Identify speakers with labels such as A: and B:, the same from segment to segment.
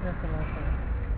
A: جزاك الله خير.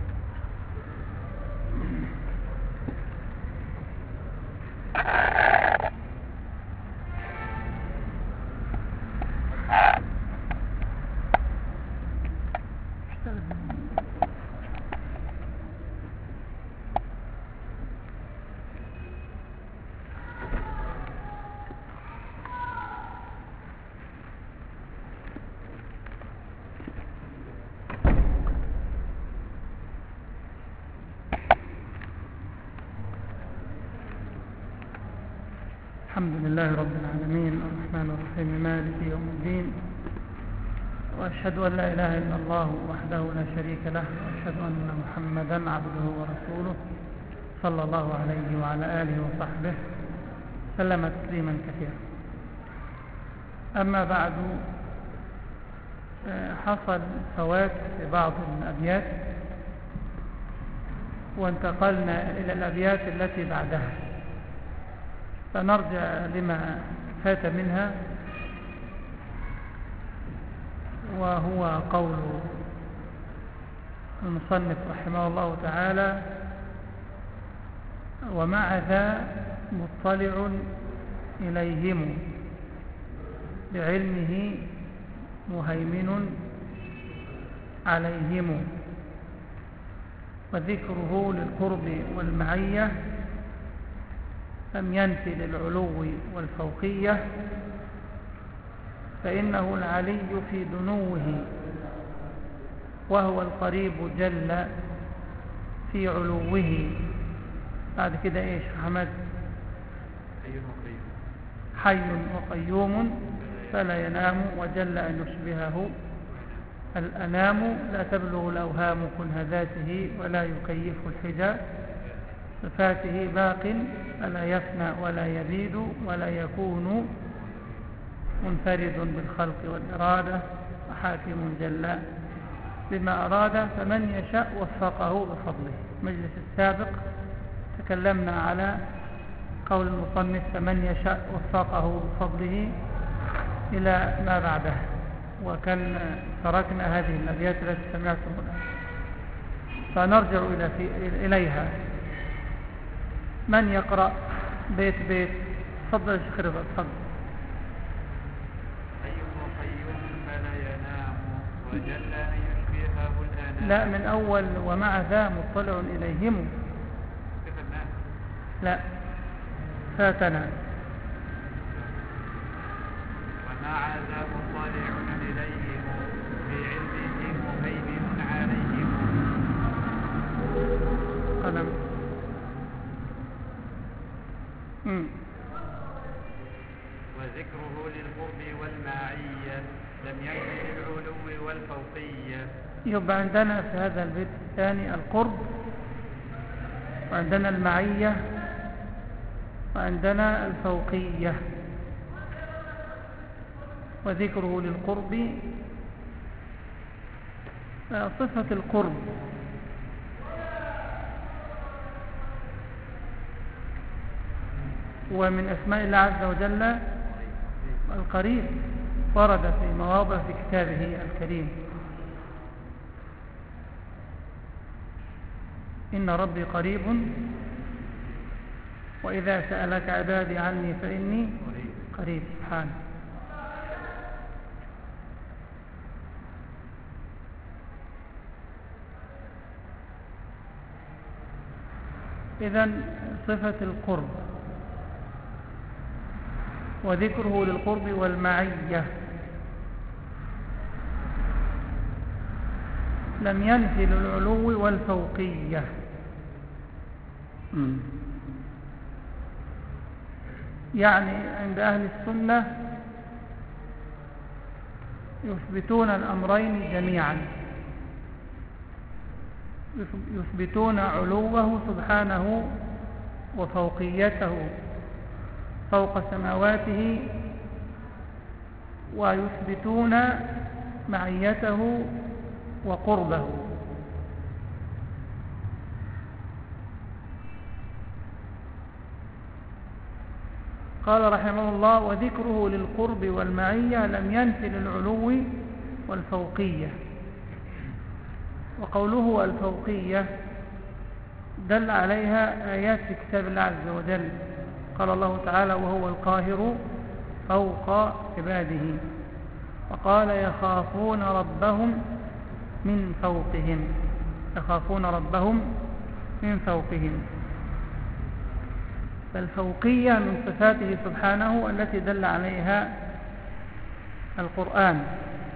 A: الحمد لله رب العالمين الرحمن الرحيم مالك يوم الدين، وأشهد أن لا إله إلا الله وحده لا شريك له، وأشهد أن محمدا عبده ورسوله صلى الله عليه وعلى آله وصحبه سلم تسليما كثيرا. أما بعد، حصل فوات في بعض الأبيات وانتقلنا إلى الأبيات التي بعدها، فنرجع لما فات منها، وهو قول المصنف رحمه الله تعالى: ومع ذا مطلع إليهم بعلمه مهيمن عليهم، وذكره للقرب والمعية لم ينفي للعلو والفوقية، فإنه العلي في دنوه وهو القريب جل في علوه. بعد كده ايش حمد؟ حي وقيوم فلا ينام وجل أن يشبهه الأنام، لا تبلغ الأوهام كنه ذاته ولا يكيف الحجى صفاته، باق فلا يفنى ولا يبيد ولا يكون منفرد بالخلق والإرادة، وحاكم جل بما أراد فمن يشاء وفقه بفضله. المجلس السابق تكلمنا على قول المصنف فمن يشاء وفقه بفضله إلى ما بعده، وكان تركنا هذه الأبيات التي سمعتموها فنرجع إليها. من يقرأ بيت بيت؟ تفضل يا شيخ رضا، تفضل.
B: حي وقيوم فلا ينام وجل أن يشبهه الأنام.
A: لا، من أول ومع ذا مطلع إليهم. لا، فاتنا.
B: ومع ذا مطلع إليهم بعلمه مهيمن عليهم.
A: قلم.
B: وذكره للقرب والمعية لم ينفي للعلو والفوقية.
A: يبقى عندنا في هذا البيت الثاني القرب، وعندنا المعية، وعندنا الفوقية. وذكره للقرب، صفة القرب ومن أسماء الله عز وجل القريب، ورد في مواضع في كتابه الكريم: إن ربي قريب وإذا سألك عبادي عني فإني قريب. سبحانه. إذن صفة القرب وذكره للقرب والمعية لم ينفي للعلو والفوقية. يعني عند أهل السنة يثبتون الأمرين جميعا، يثبتون علوه سبحانه وفوقيته فوق سماواته، ويثبتون معيته وقربه. قال رحمه الله: وذكره للقرب والمعية لم ينفي للعلو والفوقية. وقوله الفوقية دل عليها آيات في كتاب الله عز وجل. قال الله تعالى: وهو القاهر فوق عباده. وقال: يخافون ربهم من فوقهم. يخافون ربهم من فوقهم. فالفوقية من صفاته سبحانه التي دل عليها القرآن.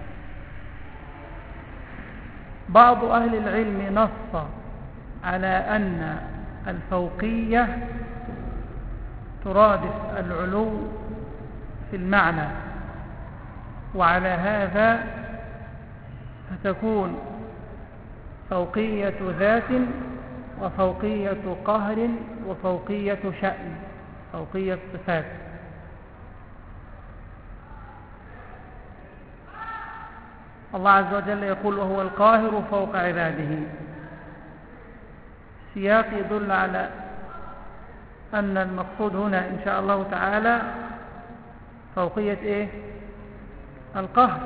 A: بعض أهل العلم نص على أن الفوقية ترادف العلو في المعنى، وعلى هذا فتكون فوقية ذات وفوقية قهر وفوقية شأن، فوقية صفات. الله عز وجل يقول: وهو القاهر فوق عباده. سياق يدل على أن المقصود هنا إن شاء الله تعالى فوقية القهر.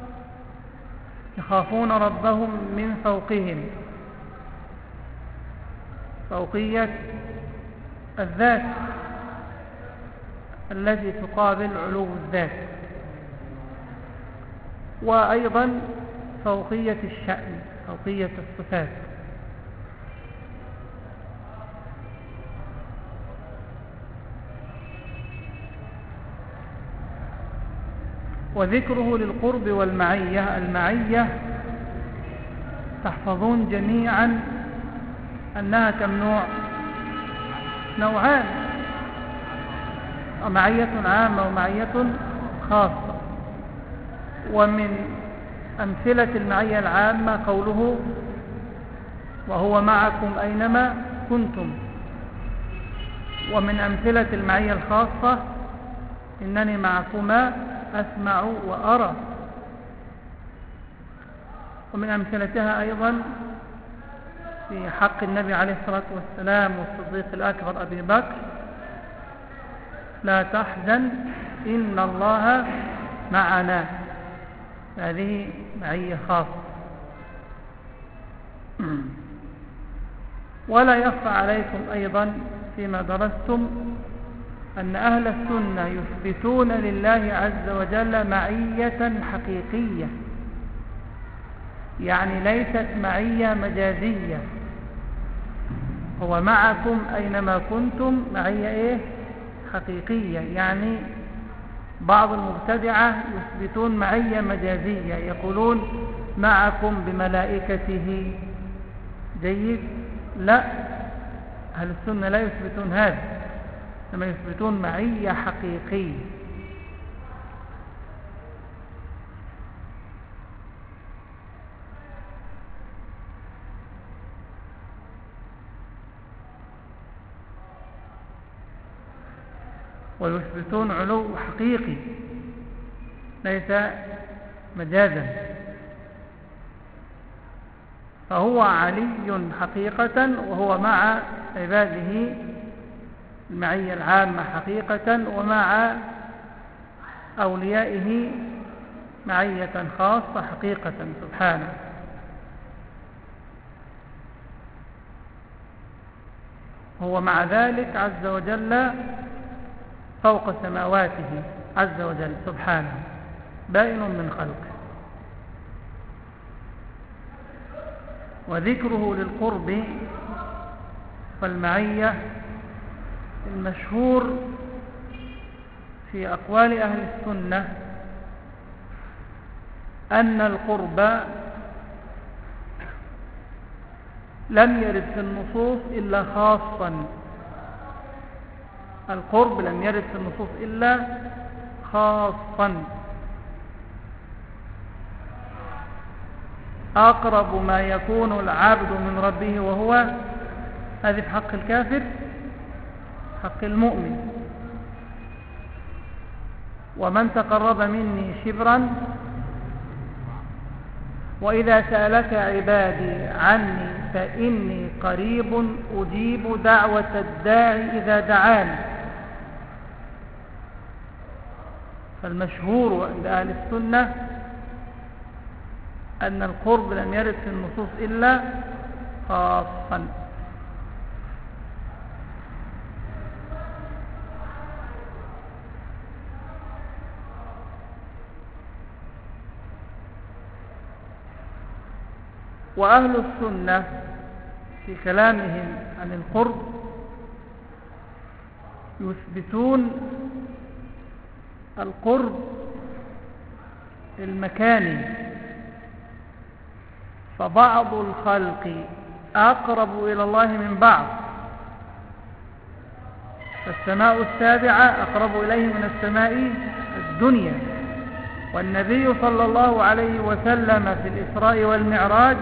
A: يخافون ربهم من فوقهم، فوقية الذات التي تقابل علو الذات، وأيضا فوقية الشأن، فوقية الصفات. وذكره للقرب والمعية. المعية تحفظون جميعا أنها كم نوع؟ نوعان: معية عامة ومعية خاصة. ومن أمثلة المعية العامة قوله: وهو معكم أينما كنتم. ومن أمثلة المعية الخاصة: إنني معكما أسمع وأرى. ومن أمثلتها أيضا في حق النبي عليه الصلاة والسلام والصديق الأكبر أبي بكر: لا تحزن إن الله معنا. هذه معية خاصة. ولا يخفى عليكم أيضا فيما درستم أن أهل السنة يثبتون لله عز وجل معية حقيقية، يعني ليست معية مجازية. هو معكم أينما كنتم معية حقيقية. يعني بعض المبتدعة يثبتون معية مجازية، يقولون معكم بملائكته. جيد؟ لا، أهل السنة لا يثبتون هذا، كما يثبتون معية حقيقية. ويثبتون علو حقيقي ليس مجازا. فهو علي حقيقة، وهو مع عباده المعية العامة حقيقة، ومع أوليائه معية خاصة حقيقة سبحانه. هو مع ذلك عز وجل فوق سماواته عز وجل سبحانه، بائن من خلقه. وذكره للقرب والمعية المشهور في أقوال أهل السنة أن القرب لم يرد في النصوص إلا خاصا. القرب لم يرد في النصوص إلا خاصا. أقرب ما يكون العبد من ربه وهو، هذه في حق الكافر، حق المؤمن: ومن تقرب مني شبرا وإذا سألك عبادي عني فإني قريب أجيب دعوة الداعي إذا دعاني. فالمشهور عند أهل السنة أن القرب لم يرد في النصوص إلا خاصا. وأهل السنة في كلامهم عن القرب يثبتون القرب المكاني، فبعض الخلق أقرب إلى الله من بعض، فالسماء السابعة أقرب إليه من السماء الدنيا، والنبي صلى الله عليه وسلم في الإسراء والمعراج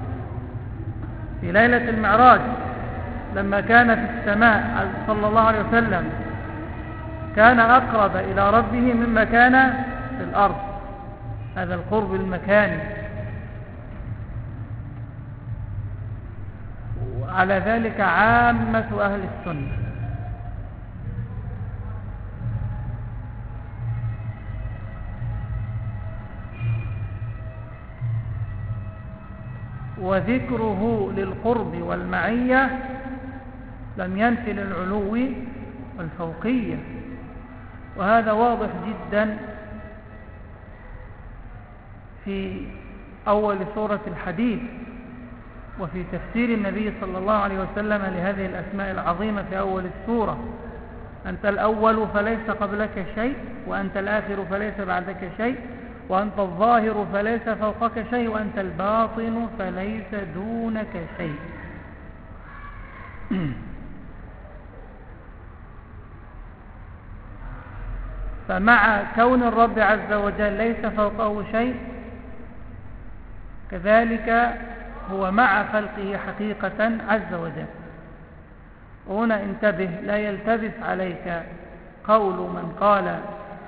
A: في ليلة المعراج لما كان في السماء صلى الله عليه وسلم كان أقرب إلى ربه مما كان في الأرض. هذا القرب المكاني. وعلى ذلك عامة أهل السنة. وذكره للقرب والمعية لم ينفي للعلو والفوقية، وهذا واضح جدا في أول سورة الحديد، وفي تفسير النبي صلى الله عليه وسلم لهذه الأسماء العظيمة في أول السورة: أنت الأول فليس قبلك شيء، وأنت الآخر فليس بعدك شيء، وأنت الظاهر فليس فوقك شيء، وأنت الباطن فليس دونك شيء. فمع كون الرب عز وجل ليس فوقه شيء، كذلك هو مع خلقه حقيقة عز وجل. وهنا انتبه، لا يلتبس عليك قول من قال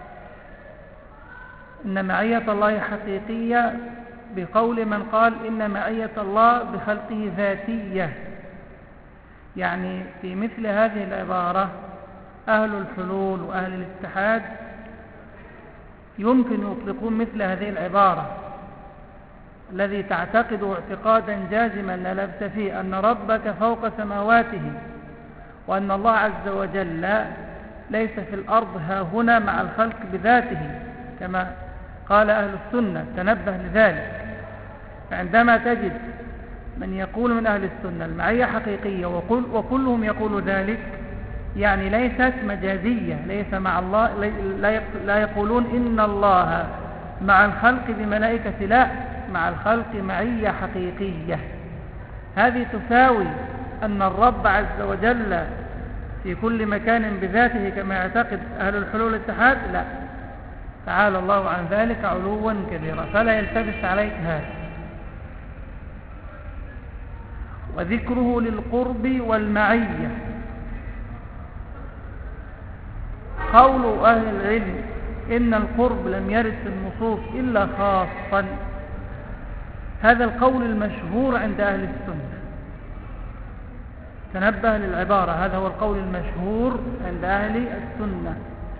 A: إن معية الله حقيقية بقول من قال إن معية الله بخلقه ذاتية. يعني في مثل هذه العبارة أهل الحلول وأهل الاتحاد يمكن يطلقون مثل هذه العبارة، الذي تعتقد اعتقادا جازما لا لبس فيه أن ربك فوق سماواته، وأن الله عز وجل ليس في الأرض ها هنا مع الخلق بذاته كما قال أهل السنة. تنبه لذلك. فعندما تجد من يقول من أهل السنة المعية حقيقية وكلهم يقول ذلك، يعني ليست مجازية، ليس مع الله، لا يقولون إن الله مع الخلق بملائكة، لا، مع الخلق معية حقيقية. هذه تساوي أن الرب عز وجل في كل مكان بذاته كما يعتقد أهل الحلول والاتحاد، لا، تعالى الله عن ذلك علوا كبيرا، فلا يلتبس عليك هذا. وذكره للقرب والمعية، قول أهل العلم إن القرب لم يرد في النصوص إلا خاصا، هذا القول المشهور عند أهل السنة. تنبه للعبارة، هذا هو القول المشهور عند أهل السنة.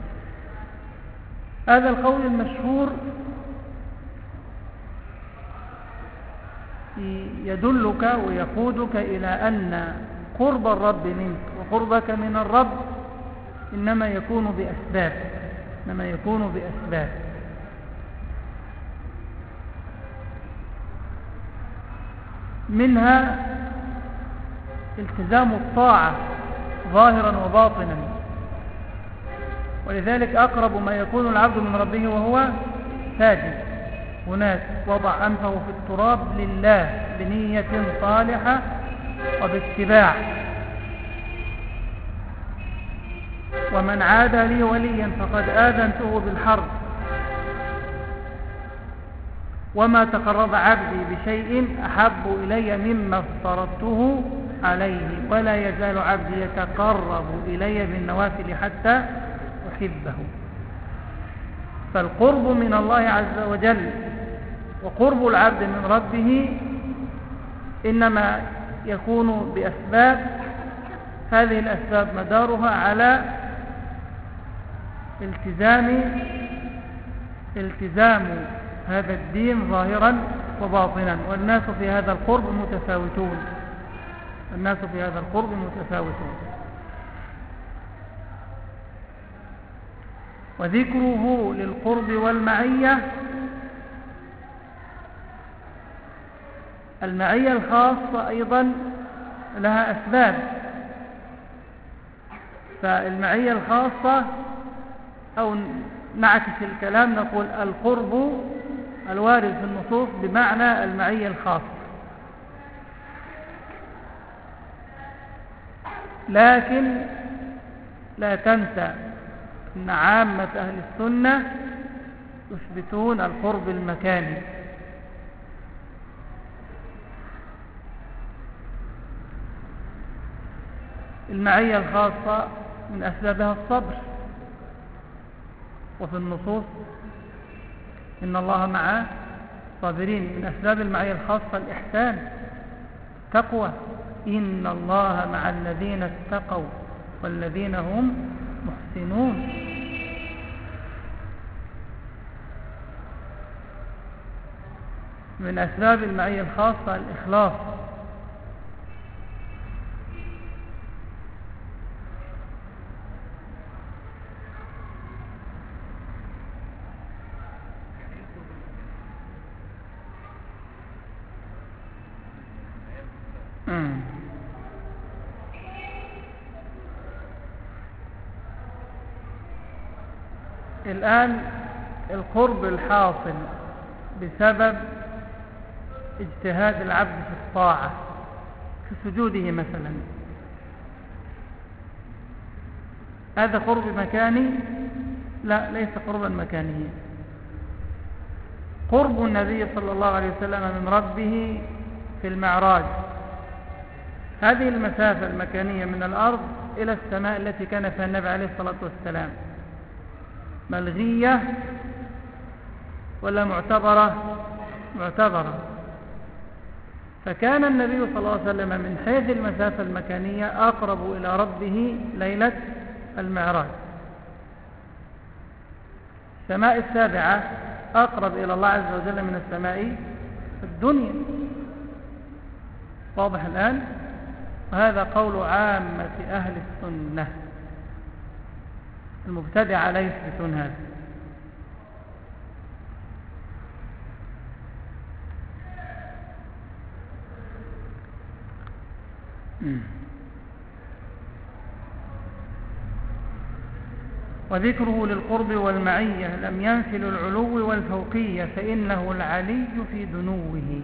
A: هذا القول المشهور يدلك ويقودك إلى أن قرب الرب منك وقربك من الرب إنما يكون بأسباب، منها التزام الطاعة ظاهرا وباطنا، ولذلك أقرب ما يكون العبد من ربه وهو ساجد. هناك وضع أنفه في التراب لله بنية صالحة وباتباع. ومن عاد لي وليا فقد آذنته بالحرب. وما تقرب عبدي بشيء أحب إلي مما افترضته عليه، ولا يزال عبدي يتقرب إلي بالنوافل حتى أحبه. فالقرب من الله عز وجل وقرب العبد من ربه إنما يكون بأسباب، هذه الأسباب مدارها على التزام هذا الدين ظاهرا وباطنا، والناس في هذا القرب متفاوتون. الناس في هذا القرب متفاوتون. وذكره للقرب والمعية، المعية الخاصة أيضا لها أسباب. فالمعية الخاصة، أو نعكس الكلام نقول القرب الوارد في النصوص بمعنى المعية الخاصة، لكن لا تنسى أن عامة أهل السنة يثبتون القرب المكاني. المعية الخاصة من أسبابها الصبر، وفي النصوص إن الله مع الصابرين. من أسباب المعية الخاصة الإحسان، التقوى، إن الله مع الذين اتقوا والذين هم محسنون. من أسباب المعية الخاصة الإخلاص، الآن القرب الحاصل بسبب اجتهاد العبد في الطاعة في سجوده مثلا، هذا قرب مكاني؟ لا، ليس قربا مكانيا. قرب النبي صلى الله عليه وسلم من ربه في المعراج، هذه المسافة المكانية من الأرض إلى السماء التي كان فيها النبي عليه الصلاة والسلام، ملغية ولا معتبرة؟ معتبرة. فكان النبي صلى الله عليه وسلم من حيث المسافة المكانية أقرب إلى ربه ليلة المعراج. السماء السابعة أقرب إلى الله عز وجل من السماء الدنيا. واضح الآن؟ وهذا قول عامة أهل السنة، المبتدعة لا يثبتون هذا. وذكره للقرب والمعية لم ينفي العلو والفوقية، فإنه العلي في دنوه،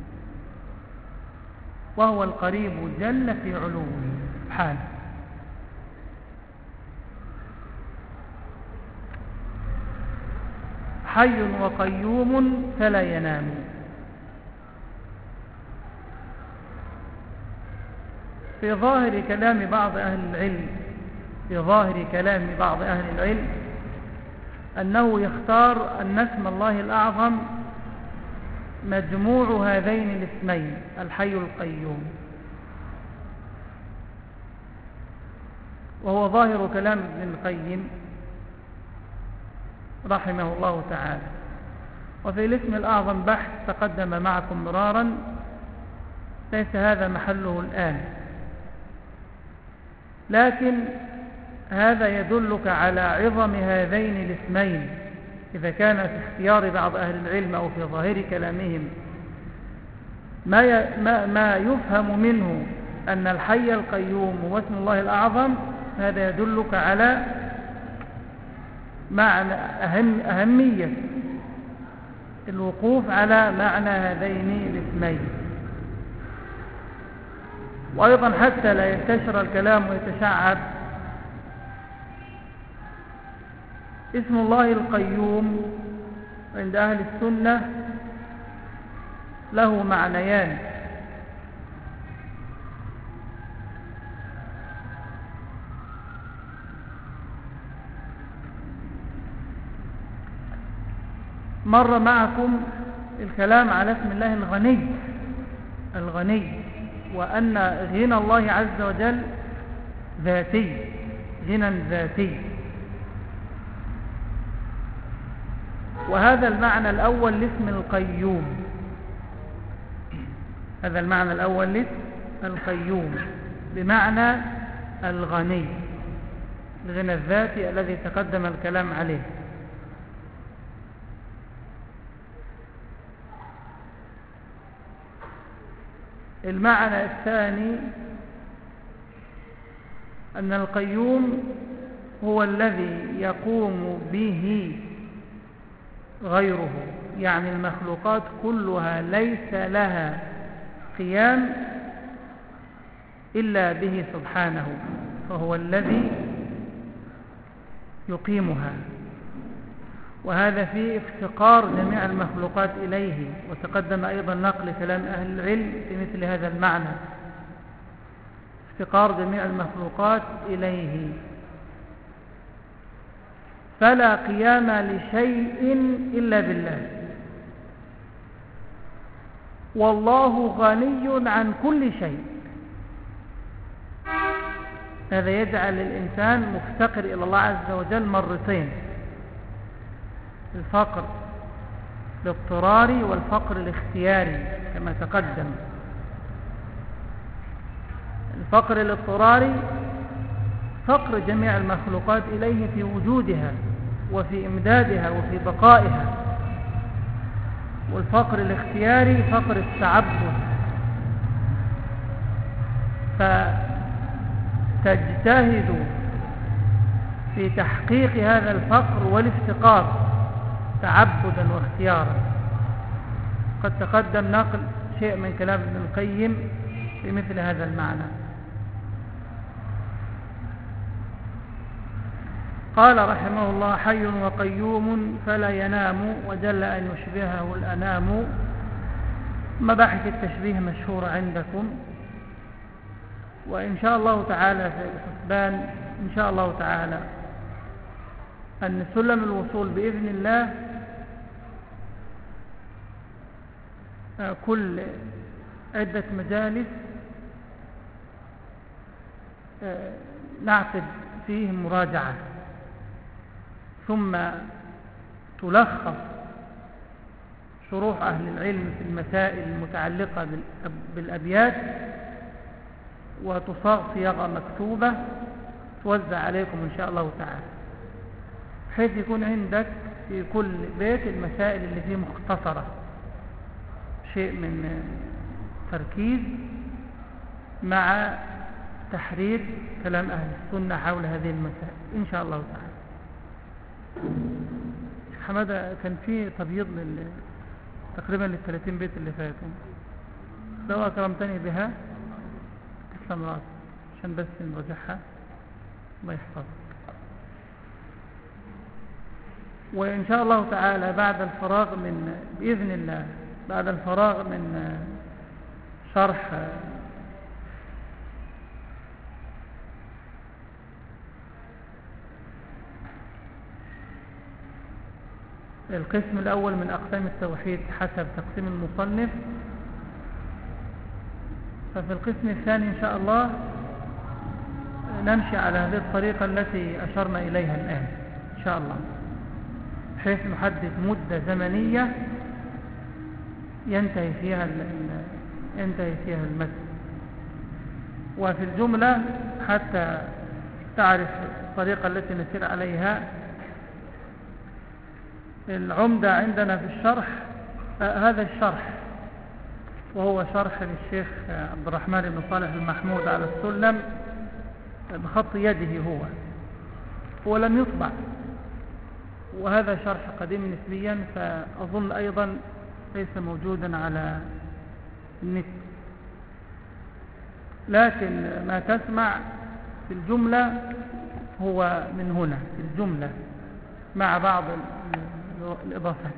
A: وهو القريب جل في علوه سبحانه. حي وقيوم فلا ينام. في ظاهر كلام بعض أهل العلم، في ظاهر كلام بعض أهل العلم أنه يختار أن اسم الله الأعظم مجموع هذين الاسمين، الحي القيوم، وهو ظاهر كلام ابن القيم رحمه الله تعالى. وفي الاسم الأعظم بحث تقدم معكم مرارا، ليس هذا محله الآن، لكن هذا يدلك على عظم هذين الاسمين. إذا كان في اختيار بعض أهل العلم أو في ظاهر كلامهم ما يفهم منه أن الحي القيوم هو اسم الله الأعظم، هذا يدلك على معنى أهمية الوقوف على معنى هذين الاسمين. وأيضا حتى لا ينتشر الكلام ويتشعب، اسم الله القيوم عند أهل السنة له معنيان. مر معكم الكلام على اسم الله الغني، الغني، وأن غنى الله عز وجل ذاتي، غنى ذاتي. وهذا المعنى الأول لاسم القيوم، هذا المعنى الأول لاسم القيوم بمعنى الغني، الغنى الذاتي الذي تقدم الكلام عليه. المعنى الثاني أن القيوم هو الذي يقوم به غيره، يعني المخلوقات كلها ليس لها قيام إلا به سبحانه، فهو الذي يقيمها، وهذا فيه افتقار جميع المخلوقات إليه. وتقدم أيضا نقل كلام أهل العلم في مثل هذا المعنى، افتقار جميع المخلوقات إليه، فلا قيام لشيء إلا بالله، والله غني عن كل شيء. هذا يجعل الإنسان مفتقر إلى الله عز وجل مرتين، الفقر الاضطراري والفقر الاختياري كما تقدم. الفقر الاضطراري فقر جميع المخلوقات إليه في وجودها وفي إمدادها وفي بقائها، والفقر الاختياري فقر التعبد، فتجتهد في تحقيق هذا الفقر والافتقار تعبدا واختيارا. قد تقدم نقل شيء من كلام ابن القيم في مثل هذا المعنى. قال رحمه الله: حي وقيوم فلا ينام، وجل أن يشبهه الأنام. مباحث التشبيه مشهورة عندكم، وإن شاء الله تعالى في الحسبان إن شاء الله تعالى أن سلم الوصول بإذن الله كل عدة مجالس نعقد فيه مراجعة، ثم تلخص شروح أهل العلم في المسائل المتعلقة بالأبيات، وتصاغ صياغة مكتوبة توزع عليكم إن شاء الله تعالى، بحيث يكون عندك في كل بيت المسائل اللي فيه مختصرة، شيء من تركيز مع تحرير كلام أهل السنة حول هذه المسائل إن شاء الله تعالى. حمادة كان في تبييض تقريبا لل30 بيت اللي فاتوا، لو أكرمتني بها تسلم راسي عشان بس نراجعها الله يحفظك. وإن شاء الله تعالى بعد الفراغ من بإذن الله بعد الفراغ من شرح القسم الأول من أقسام التوحيد حسب تقسيم المصنف، ففي القسم الثاني إن شاء الله نمشي على هذه الطريقة التي أشرنا إليها الآن إن شاء الله، بحيث نحدد مدة زمنية ينتهي فيها المتن، وفي الجملة حتى تعرف الطريقة التي نسير عليها. العمدة عندنا في الشرح هذا الشرح، وهو شرح للشيخ عبد الرحمن بن صالح المحمود على السلم بخط يده هو لم يطبع، وهذا شرح قديم نسبيا، فأظن أيضا ليس موجودا على النت، لكن ما تسمع في الجملة هو من هنا في الجملة مع بعض الإضافات.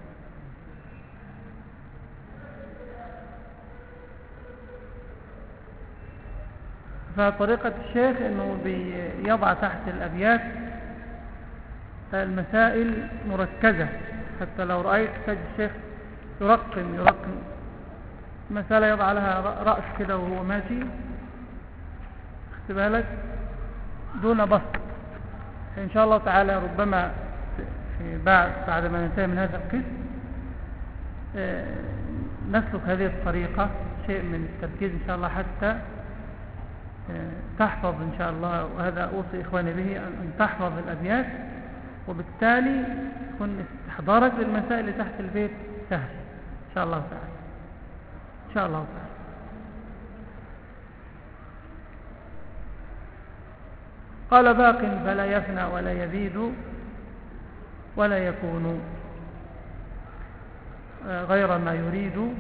A: فطريقة الشيخ أنه بيضع تحت الأبيات المسائل مركزة، حتى لو رأيت تجد الشيخ يرقم مسألة يضع لها رأس كده وهو ماشي، اختبها لك دون بسط. إن شاء الله تعالى ربما بعد ما ننتهي من هذا القسم نسلك هذه الطريقة شيء من التركيز إن شاء الله حتى تحفظ إن شاء الله، وهذا أوصي إخواني به أن تحفظ الأبيات، وبالتالي يكون استحضارك للمسائل اللي تحت البيت سهل إن شاء الله تعالى. إن شاء الله تعالى. قال باق فلا يفنى ولا يبيد ولا يكون غير ما يريد،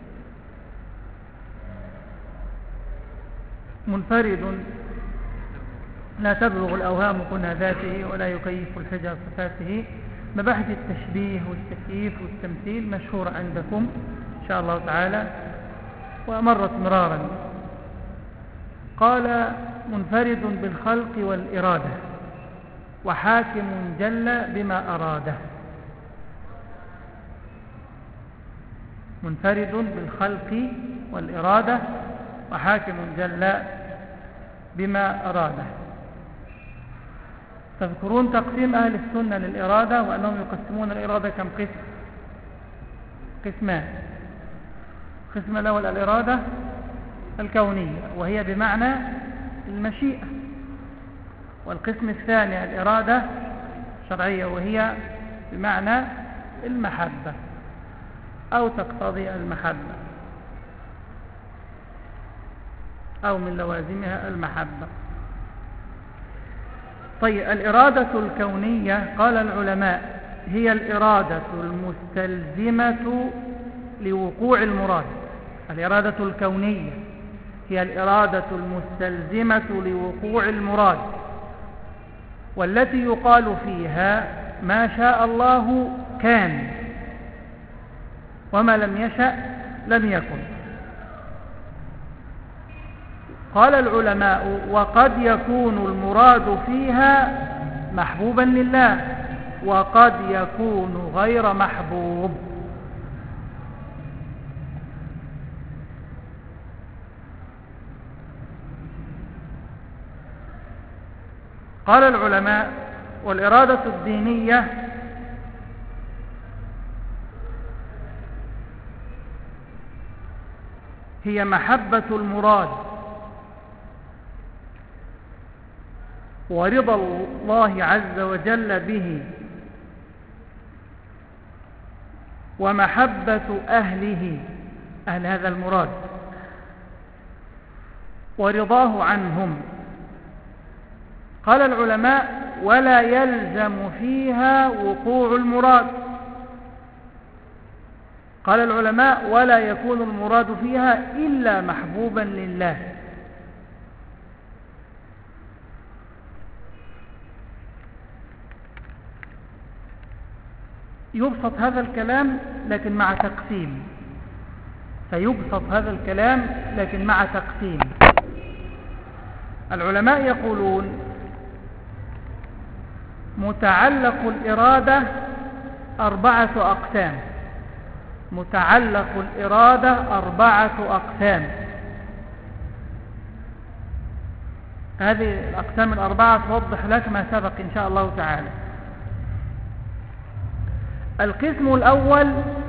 A: منفرد لا تبلغ الأوهام كنها ذاته ولا يكيف الحجى صفاته. مباحث التشبيه والتكييف والتمثيل مشهورة عندكم إن شاء الله تعالى ومرت مرارا. قال منفرد بالخلق والإرادة وحاكم جل بما أراده. منفرد بالخلق والإرادة وحاكم جل بما أراده. تذكرون تقسيم أهل السنة للإرادة وأنهم يقسمون الإرادة كم قسم؟ قسمان. قسم الأول الإرادة الكونية وهي بمعنى المشيئة، والقسم الثاني الإرادة الشرعية وهي بمعنى المحبة أو تقتضي المحبة أو من لوازمها المحبة. طيب الإرادة الكونية قال العلماء هي الإرادة المستلزمة لوقوع المراد. الإرادة الكونية هي الإرادة المستلزمة لوقوع المراد، والتي يقال فيها ما شاء الله كان وما لم يشأ لم يكن. قال العلماء وقد يكون المراد فيها محبوبا لله وقد يكون غير محبوب. قال العلماء والإرادة الدينية هي محبة المراد ورضا الله عز وجل به ومحبة أهله أهل هذا المراد ورضاه عنهم. قال العلماء ولا يلزم فيها وقوع المراد. قال العلماء ولا يكون المراد فيها إلا محبوبا لله. يبسط هذا الكلام لكن مع تقسيم، فيبسط هذا الكلام لكن مع تقسيم. العلماء يقولون متعلق الإرادة 4 أقسام. متعلق الإرادة 4 أقسام. هذه الأقسام 4 توضح لك ما سبق إن شاء الله تعالى. القسم الأول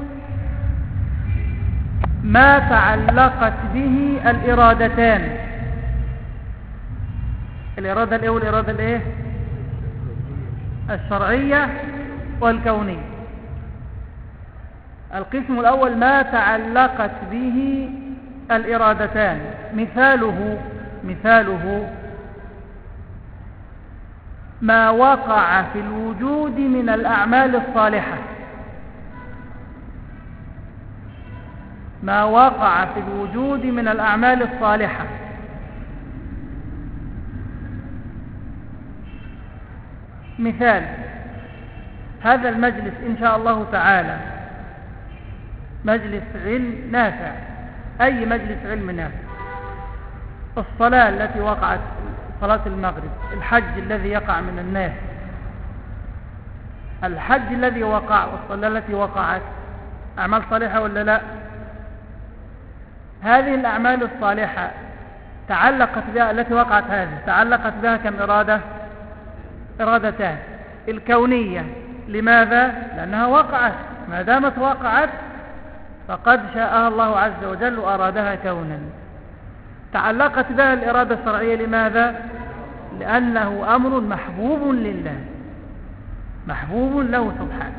A: ما تعلقت به الإرادتان. الإرادة الأولى الإرادة الإيه؟ الشرعية والكونية. القسم الأول ما تعلقت به الإرادتان. مثاله ما وقع في الوجود من الأعمال الصالحة. ما وقع في الوجود من الأعمال الصالحة. مثال هذا المجلس إن شاء الله تعالى مجلس علم نافع، أي مجلس علم نافع. الصلاة التي وقعت صلاة المغرب، الحج الذي يقع من الناس، الحج الذي وقع والصلاة التي وقعت أعمال صالحة ولا لا؟ هذه الأعمال الصالحة تعلقت بها التي وقعت هذه تعلقت بها كم إرادة؟ إرادتان. الكونية لماذا؟ لأنها وقعت، ما دامت وقعت فقد شاءها الله عز وجل وأرادها كونا. تعلقت بها الإرادة الشرعية لماذا؟ لأنه أمر محبوب لله، محبوب له سبحانه.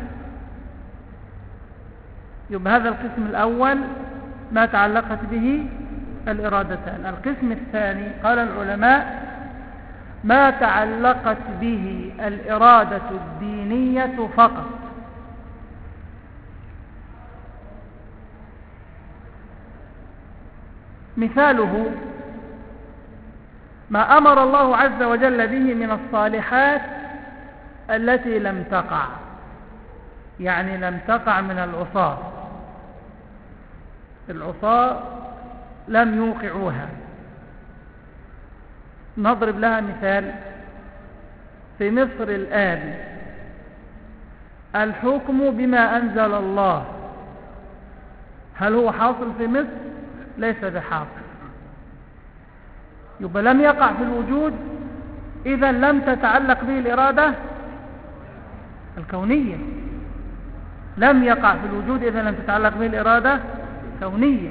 A: يبقى هذا القسم الأول ما تعلقت به الإرادتان. القسم الثاني قال العلماء ما تعلقت به الإرادة الدينية فقط. مثاله ما أمر الله عز وجل به من الصالحات التي لم تقع، يعني لم تقع من العصاة، العصاة لم يوقعوها. نضرب لها مثال. في مصر الآن الحكم بما أنزل الله هل هو حاصل في مصر؟ ليس بحاصل. يبقى لم يقع في الوجود، إذا لم تتعلق به الإرادة الكونية. لم يقع في الوجود إذا لم تتعلق به الإرادة الكونية.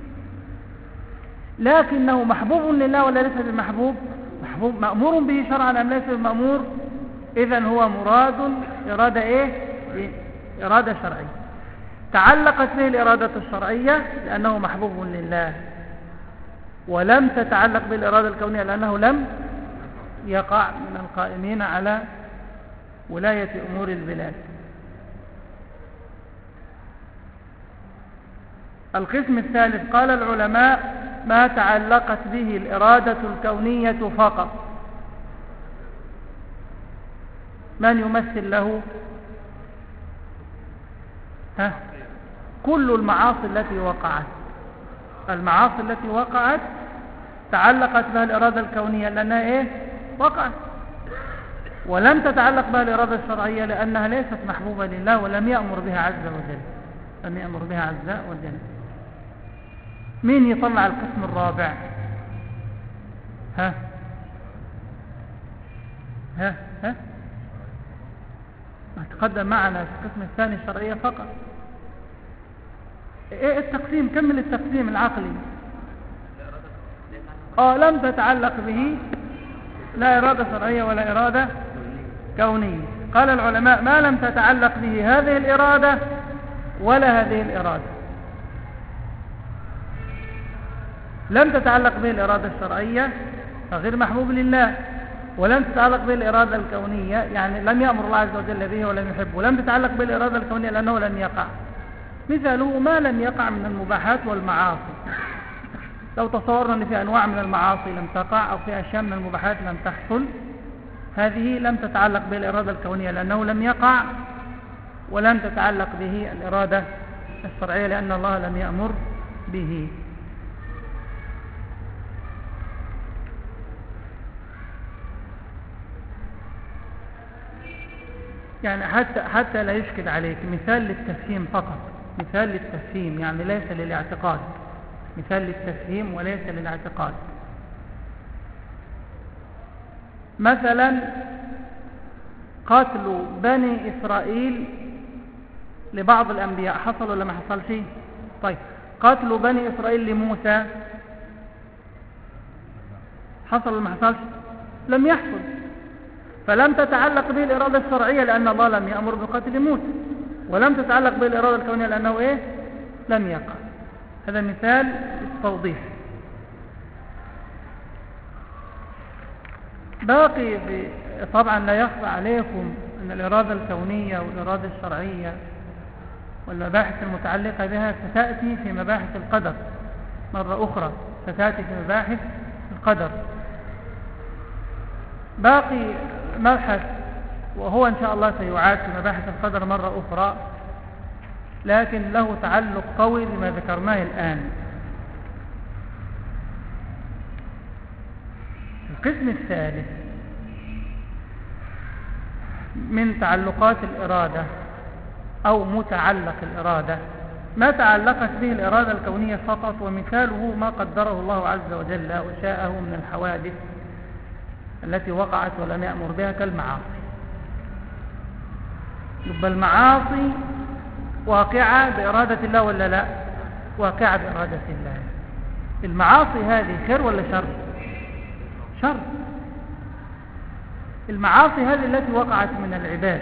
A: لكنه محبوب لله ولا ليس بمحبوب؟ محبوب. مأمور به شرعا أم ليس بمأمور؟ إذا هو مراد إرادة إيه؟ إرادة شرعية. تعلقت به الإرادة الشرعية لأنه محبوب لله، ولم تتعلق بالإرادة الكونية لأنه لم يقع من القائمين على ولاية أمور البلاد. القسم الثالث قال العلماء ما تعلقت به الإرادة الكونية فقط. من يمثل له؟ كل المعاصي التي وقعت. المعاصي التي وقعت تعلقت بها الإرادة الكونية لأنها إيه؟ وقعت. ولم تتعلق بها الإرادة الشرعية لأنها ليست محبوبة لله ولم يأمر بها عز وجل. لم يأمر بها عز وجل. مين يطلع القسم الرابع؟ ها تقدم معنا في القسم الثاني الشرعية فقط. ايه التقسيم؟ كمل التقسيم العقلي. لم تتعلق به لا إرادة شرعية ولا إرادة كونية. قال العلماء ما لم تتعلق به هذه الإرادة ولا هذه الإرادة. لم تتعلق به الإرادة الشرعية فغير محبوب لله، ولم تتعلق به الإرادة الكونية يعني لم يأمر الله عز وجل به ولم يحبه، ولم تتعلق به الإرادة الكونية لأنه لم يقع. مثاله ما لم يقع من المباحات والمعاصي. لو تصورنا أن في أنواع من المعاصي لم تقع أو في أشياء من المباحات لم تحصل، هذه لم تتعلق به الإرادة الكونية لأنه لم يقع، ولم تتعلق به الإرادة الشرعية لأن الله لم يأمر به. يعني حتى لا يشكل عليك مثال للتفهيم فقط، مثال للتفهيم يعني ليس للاعتقاد، مثال للتفهيم وليس للاعتقاد. مثلا قتل بني إسرائيل لبعض الأنبياء حصل ولا ما حصل شيء؟ طيب قتل بني إسرائيل لموسى حصل ولا ما حصلش؟ لم يحصل. فلم تتعلق به الإرادة الشرعية لأن الله لم يأمر بقتل موسى، ولم تتعلق به الإرادة الكونية لأنه إيه؟ لم يقع. هذا مثال للتوضيح. باقي طبعا لا يخفى عليكم أن الإرادة الكونية والإرادة الشرعية والمباحث المتعلقة بها ستأتي في مباحث القدر مرة أخرى، ستأتي في مباحث القدر. باقي مبحث وهو إن شاء الله سيعاد في مباحث القدر مرة أخرى، لكن له تعلق قوي بما ذكرناه الآن. القسم الثالث من تعلقات الإرادة أو متعلق الإرادة ما تعلقت به الإرادة الكونية فقط، ومثاله ما قدره الله عز وجل وشاءه من الحوادث التي وقعت ولم يأمر بها كالمعاصي. يبقى المعاصي واقعة بإرادة الله ولا لا؟ واقعة بإرادة الله. المعاصي هذه خير ولا شر؟ شر. المعاصي هذه التي وقعت من العباد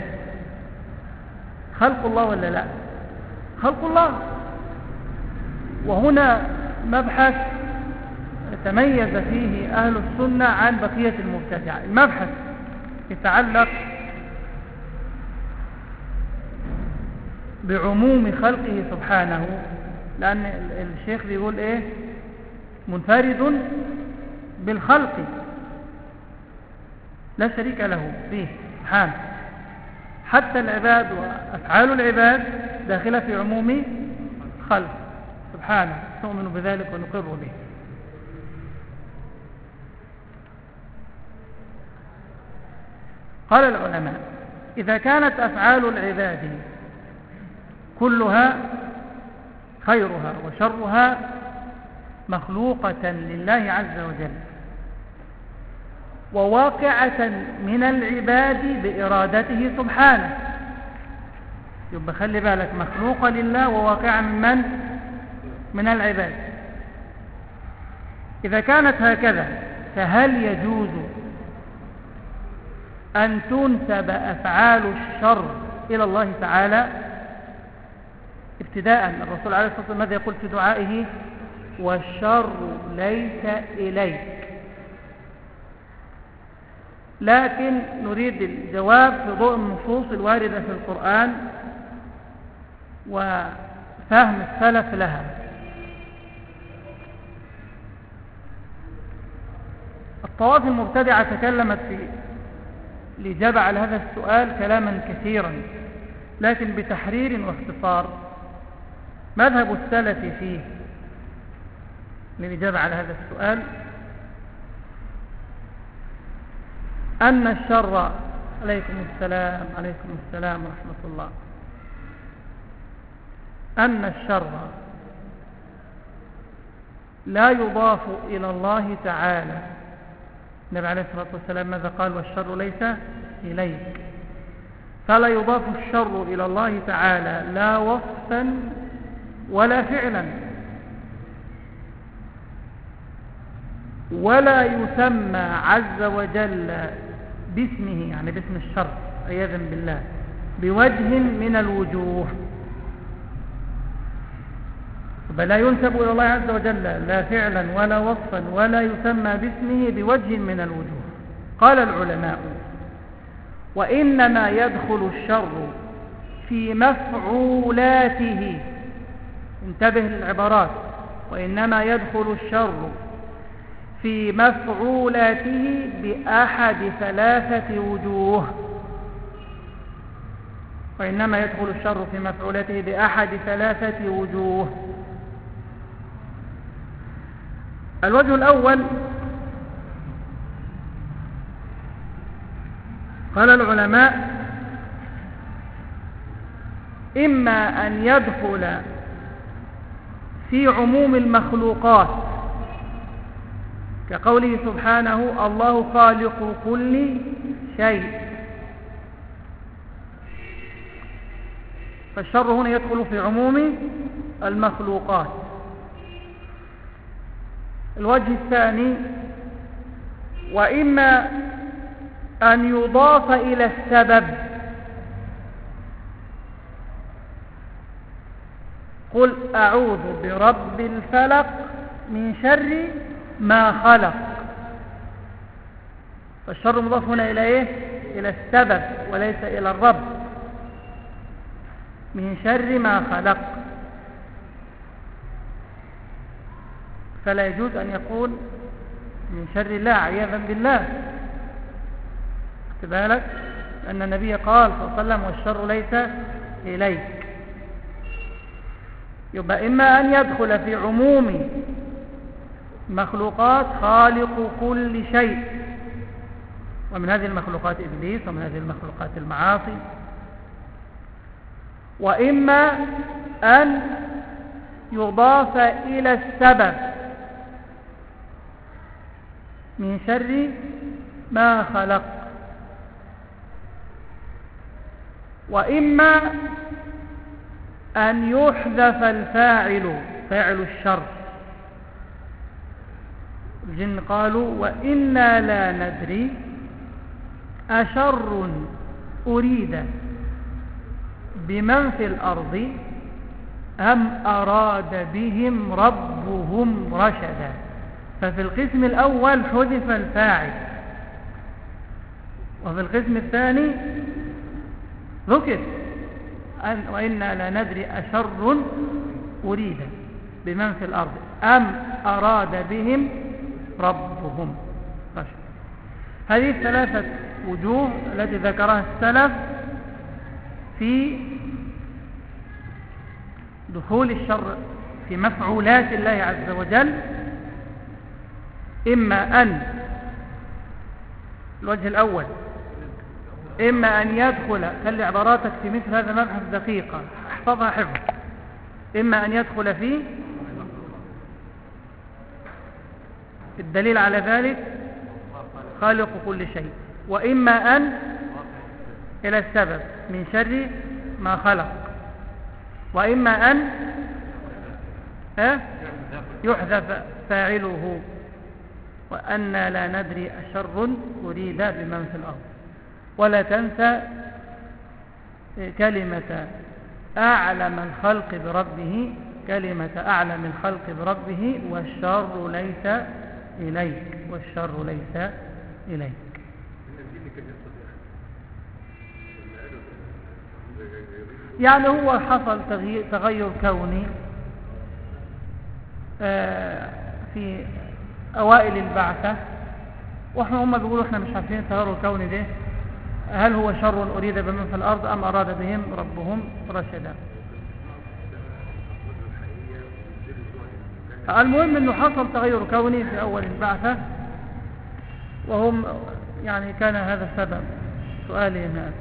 A: خلق الله ولا لا؟ خلق الله. وهنا مبحث تميز فيه أهل السنة عن بقية المبتدعة. المبحث يتعلق بعموم خلقه سبحانه، لأن الشيخ بيقول إيه؟ منفرد بالخلق لا شريك له فيه سبحانه. حتى العباد وأفعال العباد داخلة في عموم خلق سبحانه، نؤمن بذلك ونقر به. قال العلماء: إذا كانت أفعال العباد كلها خيرها وشرها مخلوقة لله عز وجل وواقعة من العباد بإرادته سبحانه، يبقى خلي بالك، مخلوقة لله وواقعة من العباد. إذا كانت هكذا فهل يجوز أن تنسب أفعال الشر إلى الله تعالى؟ ابتداء الرسول عليه الصلاة والسلام ماذا يقول في دعائه؟ والشر ليس إليك. لكن نريد الجواب في ضوء النصوص الواردة في القرآن وفهم السلف لها. الطوائف المبتدعة تكلمت في الإجابة على هذا السؤال كلاما كثيرا، لكن بتحرير واختصار. مذهب السلف فيه للإجابة على هذا السؤال أن الشر، عليكم السلام ورحمة الله، أن الشر لا يضاف إلى الله تعالى. النبي عليه الصلاة والسلام ماذا قال؟ والشر ليس إليك. فلا يضاف الشر إلى الله تعالى لا وصفا ولا فعلا، ولا يسمى عز وجل باسمه، يعني باسم الشر عياذا بالله، بوجه من الوجوه. فلا ينسب إلى الله عز وجل لا فعلا ولا وصفا ولا يسمى باسمه بوجه من الوجوه. قال العلماء: وإنما يدخل الشر في مفعولاته. انتبه للعبارات: وإنما يدخل الشر في مفعولاته بأحد ثلاثة وجوه. وإنما يدخل الشر في مفعولاته بأحد ثلاثة وجوه. الوجه الأول قال العلماء: إما أن يدخل في عموم المخلوقات كقوله سبحانه: الله خالق كل شيء، فالشر هنا يدخل في عموم المخلوقات. الوجه الثاني: وإما أن يضاف إلى السبب، قل أعوذ برب الفلق من شر ما خلق، فالشر مضاف هنا إلى إيه؟ إلى السبب وليس إلى الرب. من شر ما خلق، فلا يجوز أن يقول من شر الله عياذا بالله. بالك أن النبي قال صلى الله عليه وسلم: والشر ليس إليك. يبقى إما أن يدخل في عموم مخلوقات خالق كل شيء، ومن هذه المخلوقات إبليس، ومن هذه المخلوقات المعاصي. وإما أن يضاف إلى السبب من شر ما خلق. وإما أن يحذف الفاعل فاعل الشر. الجن قالوا وإنا لا ندري أشر أريد بمن في الأرض أم أراد بهم ربهم رشدا. ففي القسم الأول حذف الفاعل، وفي القسم الثاني ذكر وإنا لا ندري أشر أريد بمن في الأرض أم أراد بهم ربهم رشدا. هذه الثلاثة وجوه التي ذكرها السلف في دخول الشر في مفعولات الله عز وجل. إما أن الوجه الأول إما أن يدخل، خلي عباراتك في مثل هذا مبحث دقيقة احفظها حفظ، إما أن يدخل فيه الدليل على ذلك خالق كل شيء، وإما أن إلى السبب من شر ما خلق، وإما أن يحذف فاعله وأنا لا ندري أشر أريد بمن في الأرض. ولا تنسى كلمة أعلم الخلق بربه، كلمة أعلم الخلق بربه والشر ليس إليك، والشر ليس إليك. يعني هو حصل تغير كوني في أوائل البعثة، وهم بيقولوا احنا مش عارفين التغير الكوني ده هل هو شر أريد بمن في الأرض أم أراد بهم ربهم رشدا. المهم انه حصل تغير كوني في أول البعثة، وهم يعني كان هذا السبب سؤالهم هذا.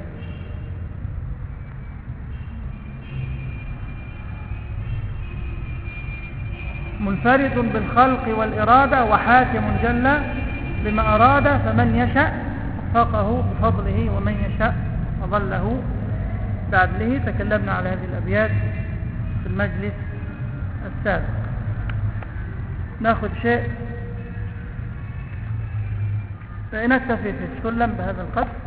A: منفرد بالخلق والإرادة وحاكم جل بما أراد، فمن يشاء وفقه بفضله ومن يشاء أضله بعدله. تكلمنا على هذه الأبيات في المجلس السابق. نأخذ شيء فنكتفي في السلم بهذا القدر.